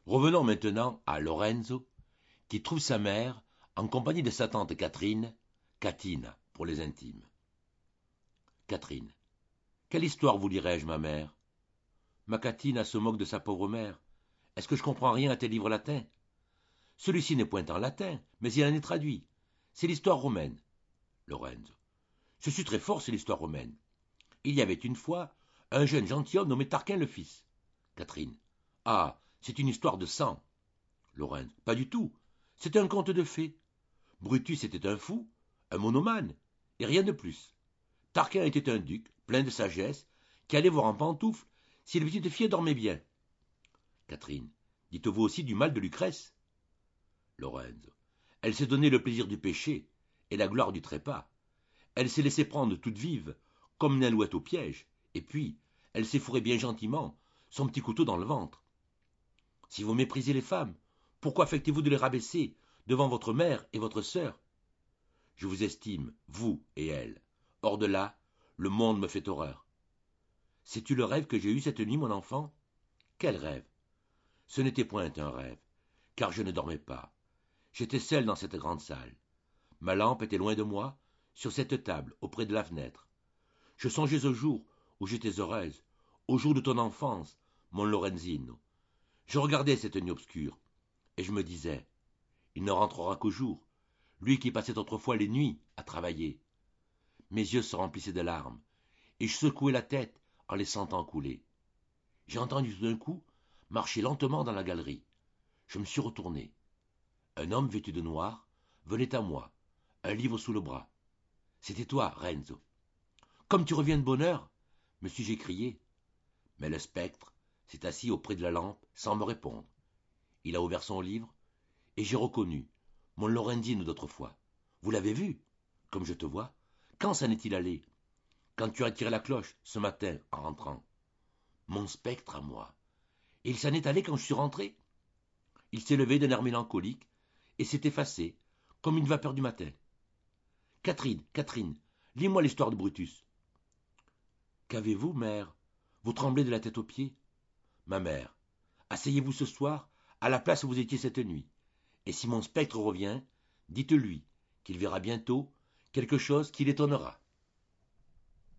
Revenons maintenant à Lorenzo, qui trouve sa mère en compagnie de sa tante Catherine, Catina pour les intimes. Catherine. Quelle histoire vous lirai-je, ma mère? Ma Catina se moque de sa pauvre mère. Est-ce que je comprends rien à tes livres latins? Celui-ci n'est point en latin, mais il en est traduit. C'est l'histoire romaine. Lorenzo. Je suis très fort, c'est l'histoire romaine. Il y avait une fois un jeune gentilhomme nommé Tarquin le fils. Catherine. Ah, c'est une histoire de sang. Lorenzo. Pas du tout. C'est un conte de fées. Brutus était un fou, un monomane, et rien de plus. Tarquin était un duc, plein de sagesse, qui allait voir en pantoufles si les petites filles dormaient bien. Catherine. Dites-vous aussi du mal de Lucrèce? Lorenzo. Elle s'est donné le plaisir du péché et la gloire du trépas. Elle s'est laissée prendre toute vive, comme une alouette au piège, et puis, elle s'est fourrée bien gentiment son petit couteau dans le ventre. Si vous méprisez les femmes, pourquoi affectez-vous de les rabaisser devant votre mère et votre sœur? Je vous estime, vous et elle. Hors de là, le monde me fait horreur. Sais-tu le rêve que j'ai eu cette nuit, mon enfant? Quel rêve? Ce n'était point un rêve, car je ne dormais pas. J'étais seul dans cette grande salle. Ma lampe était loin de moi, sur cette table, auprès de la fenêtre. Je songeais au jour où j'étais heureuse, au jour de ton enfance, mon Lorenzino. Je regardais cette nuit obscure, et je me disais, il ne rentrera qu'au jour, lui qui passait autrefois les nuits à travailler. Mes yeux se remplissaient de larmes, et je secouais la tête en les sentant couler. J'ai entendu tout d'un coup marcher lentement dans la galerie. Je me suis retourné. Un homme vêtu de noir venait à moi, un livre sous le bras. C'était toi, Renzo. Comme tu reviens de bonne heure, me suis-je écrié. Mais le spectre s'est assis auprès de la lampe sans me répondre. Il a ouvert son livre, et j'ai reconnu mon Lorenzino d'autrefois. Vous l'avez vu, comme je te vois. Quand s'en est-il allé? Quand tu as tiré la cloche, ce matin, en rentrant. Mon spectre à moi. Et il s'en est allé quand je suis rentré. Il s'est levé d'un air mélancolique, et s'est effacé, comme une vapeur du matin. Catherine, Catherine, lis-moi l'histoire de Brutus. Qu'avez-vous, mère? Vous tremblez de la tête aux pieds? Ma mère, asseyez-vous ce soir à la place où vous étiez cette nuit, et si mon spectre revient, dites-lui qu'il verra bientôt quelque chose qui l'étonnera.